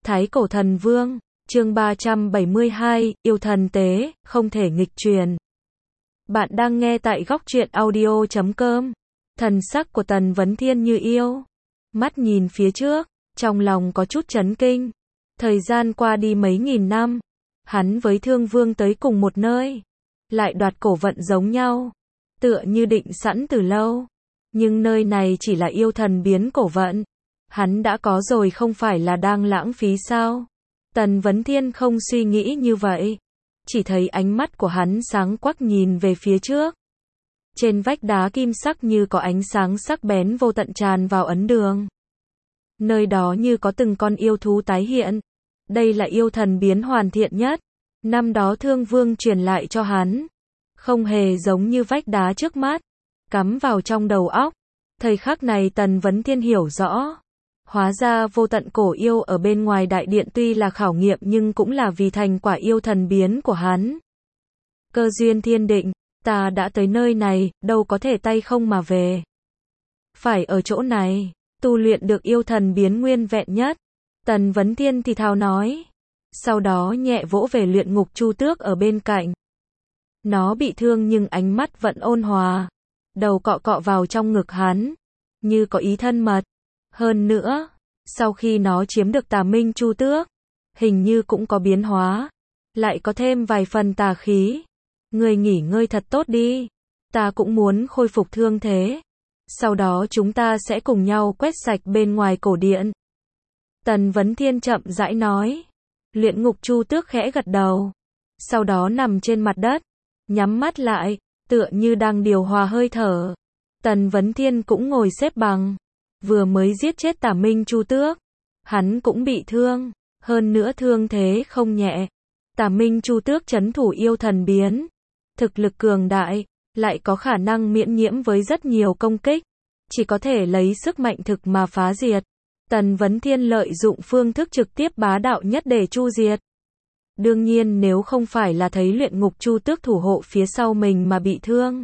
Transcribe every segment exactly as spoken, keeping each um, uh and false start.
Thái Cổ Thần Vương, chương ba trăm bảy mươi hai, yêu thần tế, không thể nghịch truyền. Bạn đang nghe tại góc truyện audio chấm com. Thần sắc của Tần Vấn Thiên như yêu. Mắt nhìn phía trước, trong lòng có chút chấn kinh. Thời gian qua đi mấy nghìn năm, hắn với Thương Vương tới cùng một nơi, lại đoạt cổ vận giống nhau, tựa như định sẵn từ lâu. Nhưng nơi này chỉ là yêu thần biến cổ vận. Hắn đã có rồi không phải là đang lãng phí sao? Tần Vấn Thiên không suy nghĩ như vậy. Chỉ thấy ánh mắt của hắn sáng quắc nhìn về phía trước. Trên vách đá kim sắc như có ánh sáng sắc bén vô tận tràn vào ấn đường. Nơi đó như có từng con yêu thú tái hiện. Đây là yêu thần biến hoàn thiện nhất. Năm đó Thương Vương truyền lại cho hắn. Không hề giống như vách đá trước mắt. Cắm vào trong đầu óc. Thời khắc này Tần Vấn Thiên hiểu rõ. Hóa ra vô tận cổ yêu ở bên ngoài đại điện tuy là khảo nghiệm nhưng cũng là vì thành quả yêu thần biến của hắn. Cơ duyên thiên định, ta đã tới nơi này, đâu có thể tay không mà về. Phải ở chỗ này, tu luyện được yêu thần biến nguyên vẹn nhất. Tần Vấn Thiên thì thào nói. Sau đó nhẹ vỗ về Luyện Ngục Chu Tước ở bên cạnh. Nó bị thương nhưng ánh mắt vẫn ôn hòa. Đầu cọ cọ vào trong ngực hắn, như có ý thân mật. Hơn nữa, sau khi nó chiếm được Tà Minh Chu Tước, hình như cũng có biến hóa, lại có thêm vài phần tà khí. Ngươi nghỉ ngơi thật tốt đi, ta cũng muốn khôi phục thương thế. Sau đó chúng ta sẽ cùng nhau quét sạch bên ngoài cổ điện. Tần Vấn Thiên chậm rãi nói. Luyện Ngục Chu Tước khẽ gật đầu, sau đó nằm trên mặt đất, nhắm mắt lại, tựa như đang điều hòa hơi thở. Tần Vấn Thiên cũng ngồi xếp bằng. Vừa mới giết chết Tà Minh Chu Tước, hắn cũng bị thương, hơn nữa thương thế không nhẹ. Tà Minh Chu Tước trấn thủ yêu thần biến, thực lực cường đại, lại có khả năng miễn nhiễm với rất nhiều công kích, chỉ có thể lấy sức mạnh thực mà phá diệt. Tần Vấn Thiên lợi dụng phương thức trực tiếp bá đạo nhất để chu diệt. Đương nhiên nếu không phải là thấy Luyện Ngục Chu Tước thủ hộ phía sau mình mà bị thương,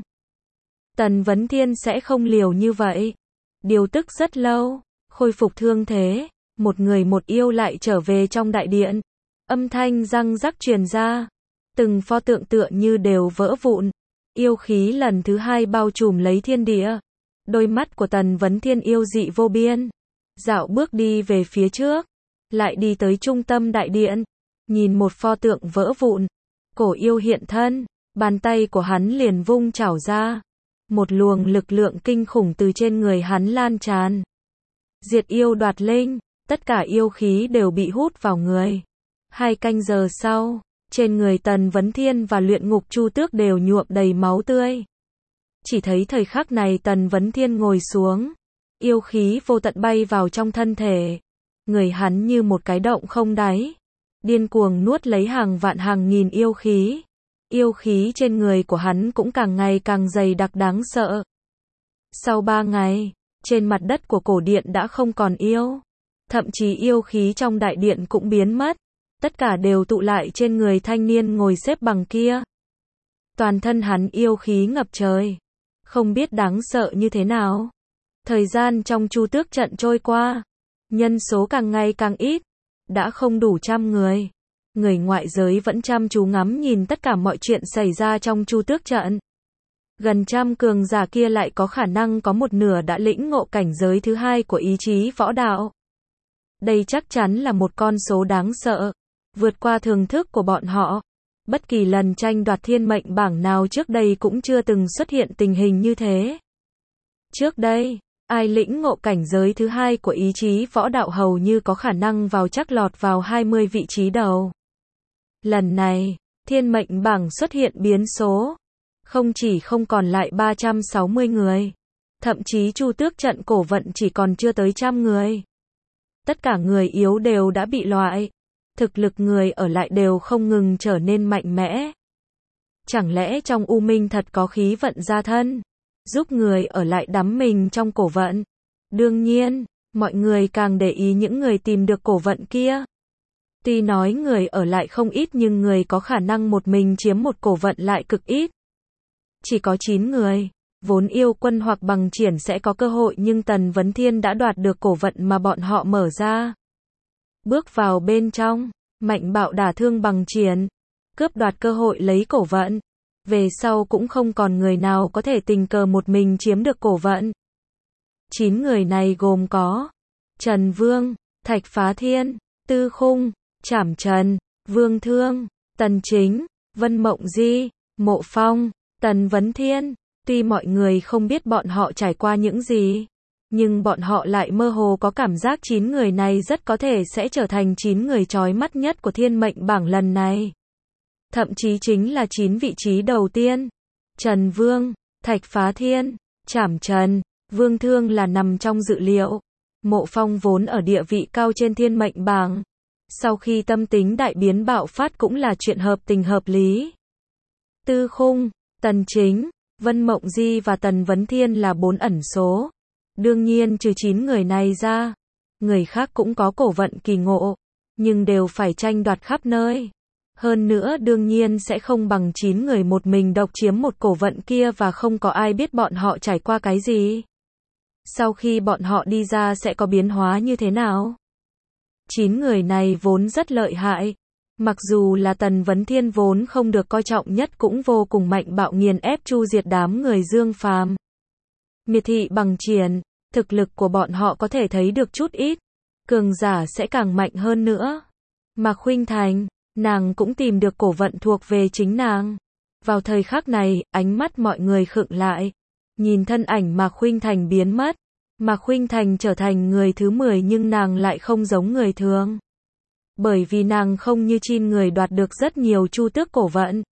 Tần Vấn Thiên sẽ không liều như vậy. Điều tức rất lâu, khôi phục thương thế, một người một yêu lại trở về trong đại điện. Âm thanh răng rắc truyền ra, từng pho tượng tựa như đều vỡ vụn. Yêu khí lần thứ hai bao trùm lấy thiên địa. Đôi mắt của Tần Vấn Thiên yêu dị vô biên. Dạo bước đi về phía trước, lại đi tới trung tâm đại điện, nhìn một pho tượng vỡ vụn. Cổ yêu hiện thân, bàn tay của hắn liền vung chảo ra. Một luồng lực lượng kinh khủng từ trên người hắn lan tràn. Diệt yêu đoạt linh, tất cả yêu khí đều bị hút vào người. Hai canh giờ sau, trên người Tần Vấn Thiên và Luyện Ngục Chu Tước đều nhuộm đầy máu tươi. Chỉ thấy thời khắc này Tần Vấn Thiên ngồi xuống. Yêu khí vô tận bay vào trong thân thể. Người hắn như một cái động không đáy. Điên cuồng nuốt lấy hàng vạn hàng nghìn yêu khí. Yêu khí trên người của hắn cũng càng ngày càng dày đặc đáng sợ. Sau ba ngày, trên mặt đất của cổ điện đã không còn yêu. Thậm chí yêu khí trong đại điện cũng biến mất. Tất cả đều tụ lại trên người thanh niên ngồi xếp bằng kia. Toàn thân hắn yêu khí ngập trời. Không biết đáng sợ như thế nào. Thời gian trong Chu Tước trận trôi qua. Nhân số càng ngày càng ít. Đã không đủ trăm người. Người ngoại giới vẫn chăm chú ngắm nhìn tất cả mọi chuyện xảy ra trong Chu Tước trận. Gần trăm cường giả kia lại có khả năng có một nửa đã lĩnh ngộ cảnh giới thứ hai của ý chí võ đạo. Đây chắc chắn là một con số đáng sợ, vượt qua thường thức của bọn họ. Bất kỳ lần tranh đoạt thiên mệnh bảng nào trước đây cũng chưa từng xuất hiện tình hình như thế. Trước đây, ai lĩnh ngộ cảnh giới thứ hai của ý chí võ đạo hầu như có khả năng vào chắc lọt vào hai mươi vị trí đầu. Lần này, thiên mệnh bảng xuất hiện biến số. Không chỉ không còn lại ba trăm sáu mươi người. Thậm chí Chu Tước trận cổ vận chỉ còn chưa tới trăm người. Tất cả người yếu đều đã bị loại. Thực lực người ở lại đều không ngừng trở nên mạnh mẽ. Chẳng lẽ trong U Minh thật có khí vận gia thân, giúp người ở lại đắm mình trong cổ vận? Đương nhiên, mọi người càng để ý những người tìm được cổ vận kia. Tuy nói người ở lại không ít nhưng người có khả năng một mình chiếm một cổ vận lại cực ít. Chỉ có chín người. Vốn yêu quân hoặc bằng triển sẽ có cơ hội nhưng Tần Vấn Thiên đã đoạt được cổ vận mà bọn họ mở ra. bước vào bên trong, mạnh bạo đả thương bằng triển, cướp đoạt cơ hội lấy cổ vận. Về sau cũng không còn người nào có thể tình cờ một mình chiếm được cổ vận. Chín người này gồm có Trần Vương, Thạch Phá Thiên, Tư Khung, Trảm Trần, Vương Thương, Tần Chính, Vân Mộng Di, Mộ Phong, Tần Vấn Thiên. Tuy mọi người không biết bọn họ trải qua những gì, nhưng bọn họ lại mơ hồ có cảm giác chín người này rất có thể sẽ trở thành chín người chói mắt nhất của thiên mệnh bảng lần này. Thậm chí chính là chín vị trí đầu tiên. Trần Vương, Thạch Phá Thiên, Trảm Trần, Vương Thương là nằm trong dự liệu. Mộ Phong vốn ở địa vị cao trên thiên mệnh bảng. Sau khi tâm tính đại biến bạo phát cũng là chuyện hợp tình hợp lý. Tư Khung, Tần Chính, Vân Mộng Di và Tần Vấn Thiên là bốn ẩn số. Đương nhiên trừ chín người này ra, người khác cũng có cổ vận kỳ ngộ, nhưng đều phải tranh đoạt khắp nơi. Hơn nữa đương nhiên sẽ không bằng chín người một mình độc chiếm một cổ vận kia và không có ai biết bọn họ trải qua cái gì. Sau khi bọn họ đi ra sẽ có biến hóa như thế nào? Chín người này vốn rất lợi hại. Mặc dù là Tần Vấn Thiên vốn không được coi trọng nhất cũng vô cùng mạnh bạo nghiền ép chu diệt đám người Dương Phàm. Miệt thị bằng triển, thực lực của bọn họ có thể thấy được chút ít. Cường giả sẽ càng mạnh hơn nữa. Mạc Khuynh Thành, nàng cũng tìm được cổ vận thuộc về chính nàng. Vào thời khắc này, ánh mắt mọi người khựng lại. Nhìn thân ảnh Mạc Khuynh Thành biến mất. Mạc Khuynh Thành trở thành người thứ mười nhưng nàng lại không giống người thường. Bởi vì nàng không như Chin người đoạt được rất nhiều chu tước cổ vận.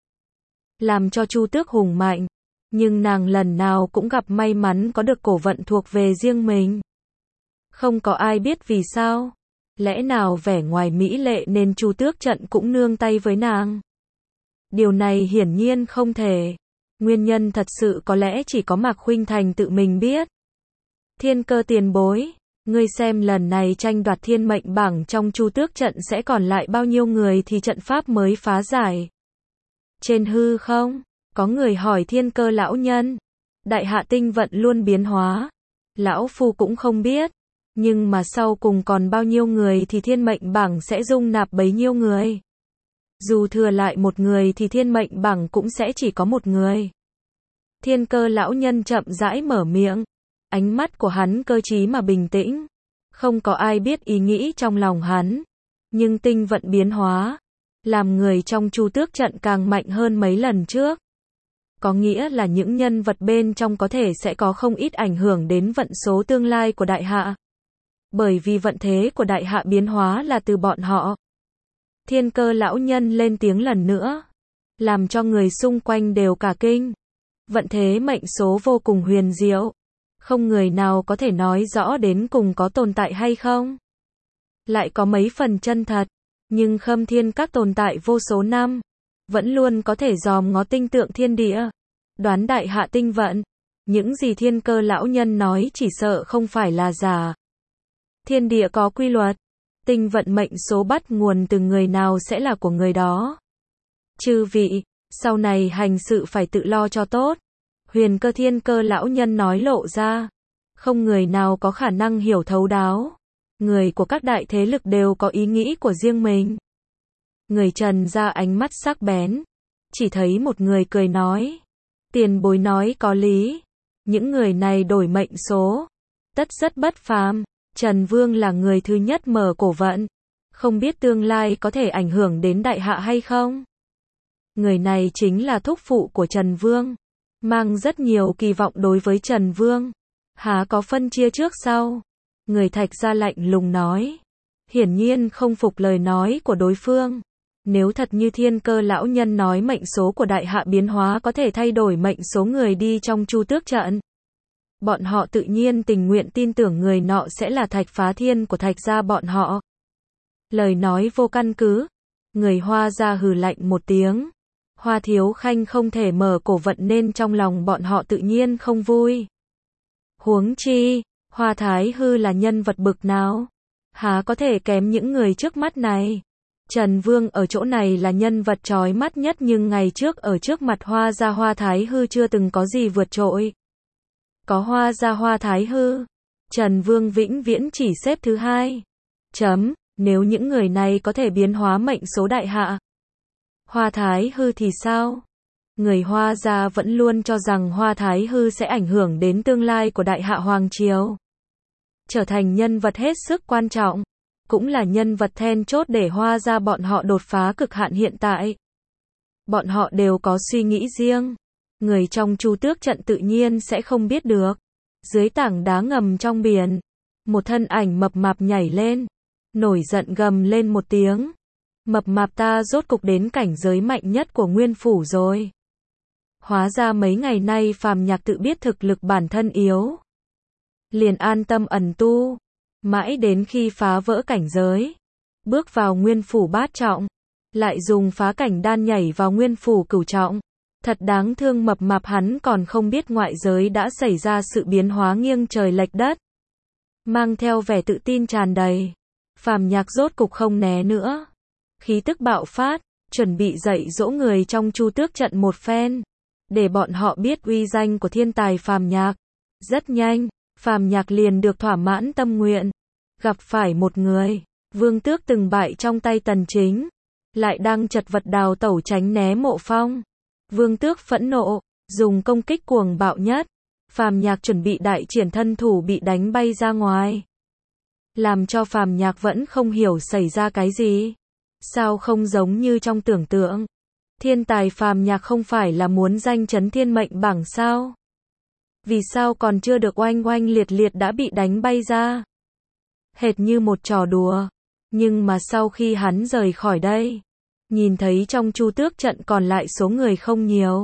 Làm cho chu tước hùng mạnh. Nhưng nàng lần nào cũng gặp may mắn có được cổ vận thuộc về riêng mình. Không có ai biết vì sao. Lẽ nào vẻ ngoài mỹ lệ nên chu tước trận cũng nương tay với nàng. Điều này hiển nhiên không thể. Nguyên nhân thật sự có lẽ chỉ có Mạc Khuynh Thành tự mình biết. Thiên Cơ tiền bối, ngươi xem lần này tranh đoạt thiên mệnh bảng trong chu tước trận sẽ còn lại bao nhiêu người thì trận pháp mới phá giải. Trên hư không, có người hỏi Thiên Cơ lão nhân. Đại hạ tinh vận luôn biến hóa. Lão phu cũng không biết. Nhưng mà sau cùng còn bao nhiêu người thì thiên mệnh bảng sẽ dung nạp bấy nhiêu người. Dù thừa lại một người thì thiên mệnh bảng cũng sẽ chỉ có một người. Thiên Cơ lão nhân chậm rãi mở miệng. Ánh mắt của hắn cơ trí mà bình tĩnh. Không có ai biết ý nghĩ trong lòng hắn. Nhưng tinh vận biến hóa. Làm người trong chu tước trận càng mạnh hơn mấy lần trước. Có nghĩa là những nhân vật bên trong có thể sẽ có không ít ảnh hưởng đến vận số tương lai của đại hạ. Bởi vì vận thế của đại hạ biến hóa là từ bọn họ. Thiên Cơ lão nhân lên tiếng lần nữa. Làm cho người xung quanh đều cả kinh. Vận thế mệnh số vô cùng huyền diệu. Không người nào có thể nói rõ đến cùng có tồn tại hay không. Lại có mấy phần chân thật. Nhưng Khâm Thiên Các tồn tại vô số năm. Vẫn luôn có thể dòm ngó tinh tượng thiên địa. Đoán đại hạ tinh vận. Những gì Thiên Cơ lão nhân nói chỉ sợ không phải là giả. Thiên địa có quy luật. Tinh vận mệnh số bắt nguồn từ người nào sẽ là của người đó. Chư vị, sau này hành sự phải tự lo cho tốt. Huyền Cơ Thiên Cơ lão nhân nói lộ ra. Không người nào có khả năng hiểu thấu đáo. Người của các đại thế lực đều có ý nghĩ của riêng mình. Người Trần ra ánh mắt sắc bén. Chỉ thấy một người cười nói. Tiền bối nói có lý. Những người này đổi mệnh số. Tất rất bất phàm. Trần Vương là người thứ nhất mở cổ vận. Không biết tương lai có thể ảnh hưởng đến đại hạ hay không? Người này chính là thúc phụ của Trần Vương. Mang rất nhiều kỳ vọng đối với Trần Vương. Há có phân chia trước sau? Người Thạch gia lạnh lùng nói. Hiển nhiên không phục lời nói của đối phương. Nếu thật như Thiên Cơ lão nhân nói mệnh số của đại hạ biến hóa có thể thay đổi mệnh số người đi trong chu tước trận. Bọn họ tự nhiên tình nguyện tin tưởng người nọ sẽ là Thạch Phá Thiên của Thạch gia bọn họ. Lời nói vô căn cứ. Người Hoa gia hừ lạnh một tiếng. Hoa Thiếu Khanh không thể mở cổ vận nên trong lòng bọn họ tự nhiên không vui. Huống chi, Hoa Thái Hư là nhân vật bực nào? Há có thể kém những người trước mắt này? Trần Vương ở chỗ này là nhân vật chói mắt nhất nhưng ngày trước ở trước mặt Hoa gia Hoa Thái Hư chưa từng có gì vượt trội. Có Hoa gia Hoa Thái Hư, Trần Vương vĩnh viễn chỉ xếp thứ hai. Chấm, Nếu những người này có thể biến hóa mệnh số đại hạ Hoa Thái Hư thì sao? Người Hoa gia vẫn luôn cho rằng Hoa Thái Hư sẽ ảnh hưởng đến tương lai của Đại Hạ Hoàng Triều. Trở thành nhân vật hết sức quan trọng, cũng là nhân vật then chốt để Hoa gia bọn họ đột phá cực hạn hiện tại. Bọn họ đều có suy nghĩ riêng. Người trong Chu Tước trận tự nhiên sẽ không biết được. Dưới tảng đá ngầm trong biển, một thân ảnh mập mạp nhảy lên, nổi giận gầm lên một tiếng. Mập mạp ta rốt cục đến cảnh giới mạnh nhất của Nguyên Phủ rồi. Hóa ra mấy ngày nay Phàm Nhạc tự biết thực lực bản thân yếu, liền an tâm ẩn tu, mãi đến khi phá vỡ cảnh giới, bước vào Nguyên Phủ bát trọng, lại dùng phá cảnh đan nhảy vào Nguyên Phủ cửu trọng. Thật đáng thương, mập mạp hắn còn không biết ngoại giới đã xảy ra sự biến hóa nghiêng trời lệch đất. Mang theo vẻ tự tin tràn đầy, Phàm Nhạc rốt cục không né nữa, khí tức bạo phát, chuẩn bị dạy dỗ người trong Chu Tước trận một phen, để bọn họ biết uy danh của thiên tài Phàm Nhạc. Rất nhanh, Phàm Nhạc liền được thỏa mãn tâm nguyện, gặp phải một người, Vương Tước từng bại trong tay Tần Chính, lại đang chật vật đào tẩu tránh né Mộ Phong. Vương Tước phẫn nộ, dùng công kích cuồng bạo nhất, Phàm Nhạc chuẩn bị đại triển thân thủ bị đánh bay ra ngoài. Làm cho Phàm Nhạc vẫn không hiểu xảy ra cái gì. Sao không giống như trong tưởng tượng? Thiên tài Phàm Nhạc không phải là muốn danh chấn thiên mệnh bảng sao? Vì sao còn chưa được oanh oanh liệt liệt đã bị đánh bay ra? Hệt như một trò đùa. Nhưng mà sau khi hắn rời khỏi đây, nhìn thấy trong Chu Tước trận còn lại số người không nhiều,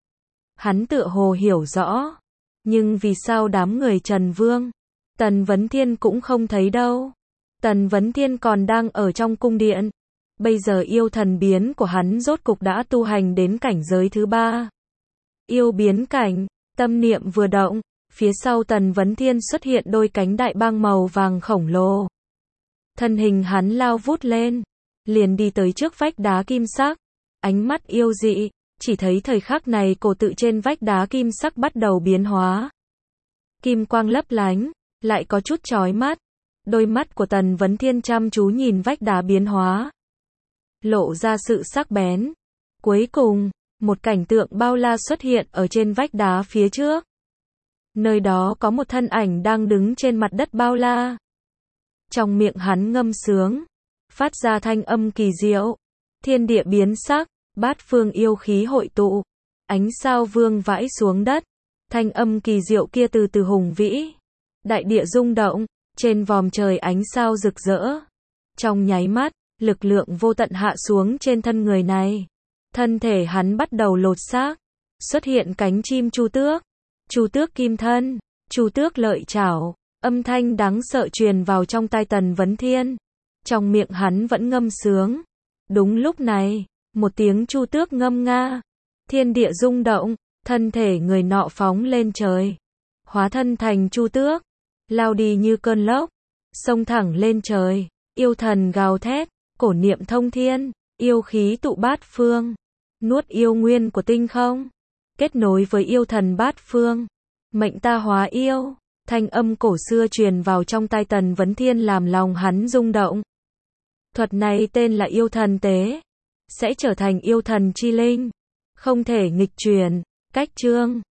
hắn tựa hồ hiểu rõ. Nhưng vì sao đám người Trần Vương, Tần Vấn Thiên cũng không thấy đâu? Tần Vấn Thiên còn đang ở trong cung điện. Bây giờ yêu thần biến của hắn rốt cục đã tu hành đến cảnh giới thứ ba. Yêu biến cảnh, tâm niệm vừa động, phía sau Tần Vấn Thiên xuất hiện đôi cánh đại bàng màu vàng khổng lồ. Thân hình hắn lao vút lên, liền đi tới trước vách đá kim sắc. Ánh mắt yêu dị, chỉ thấy thời khắc này cổ tự trên vách đá kim sắc bắt đầu biến hóa. Kim quang lấp lánh, lại có chút chói mắt. Đôi mắt của Tần Vấn Thiên chăm chú nhìn vách đá biến hóa, lộ ra sự sắc bén. Cuối cùng, một cảnh tượng bao la xuất hiện ở trên vách đá phía trước. Nơi đó có một thân ảnh đang đứng trên mặt đất bao la. Trong miệng hắn ngâm sướng, phát ra thanh âm kỳ diệu. Thiên địa biến sắc, bát phương yêu khí hội tụ, ánh sao vương vãi xuống đất. Thanh âm kỳ diệu kia từ từ hùng vĩ. Đại địa rung động, trên vòm trời ánh sao rực rỡ. Trong nháy mắt, lực lượng vô tận hạ xuống trên thân người này. Thân thể hắn bắt đầu lột xác, xuất hiện cánh chim Chu Tước, Chu Tước kim thân, Chu Tước lợi chảo. Âm thanh đáng sợ truyền vào trong tai Tần Vấn Thiên. Trong miệng hắn vẫn ngâm sướng. Đúng lúc này, một tiếng Chu Tước ngâm nga, thiên địa rung động, thân thể người nọ phóng lên trời, hóa thân thành Chu Tước, lao đi như cơn lốc, xông thẳng lên trời. Yêu thần gào thét, cổ niệm thông thiên, yêu khí tụ bát phương, nuốt yêu nguyên của tinh không, kết nối với yêu thần bát phương, mệnh ta hóa yêu. Thanh âm cổ xưa truyền vào trong tai Tần Vấn Thiên làm lòng hắn rung động. Thuật này tên là yêu thần tế, sẽ trở thành yêu thần chi linh, không thể nghịch truyền. Cách chương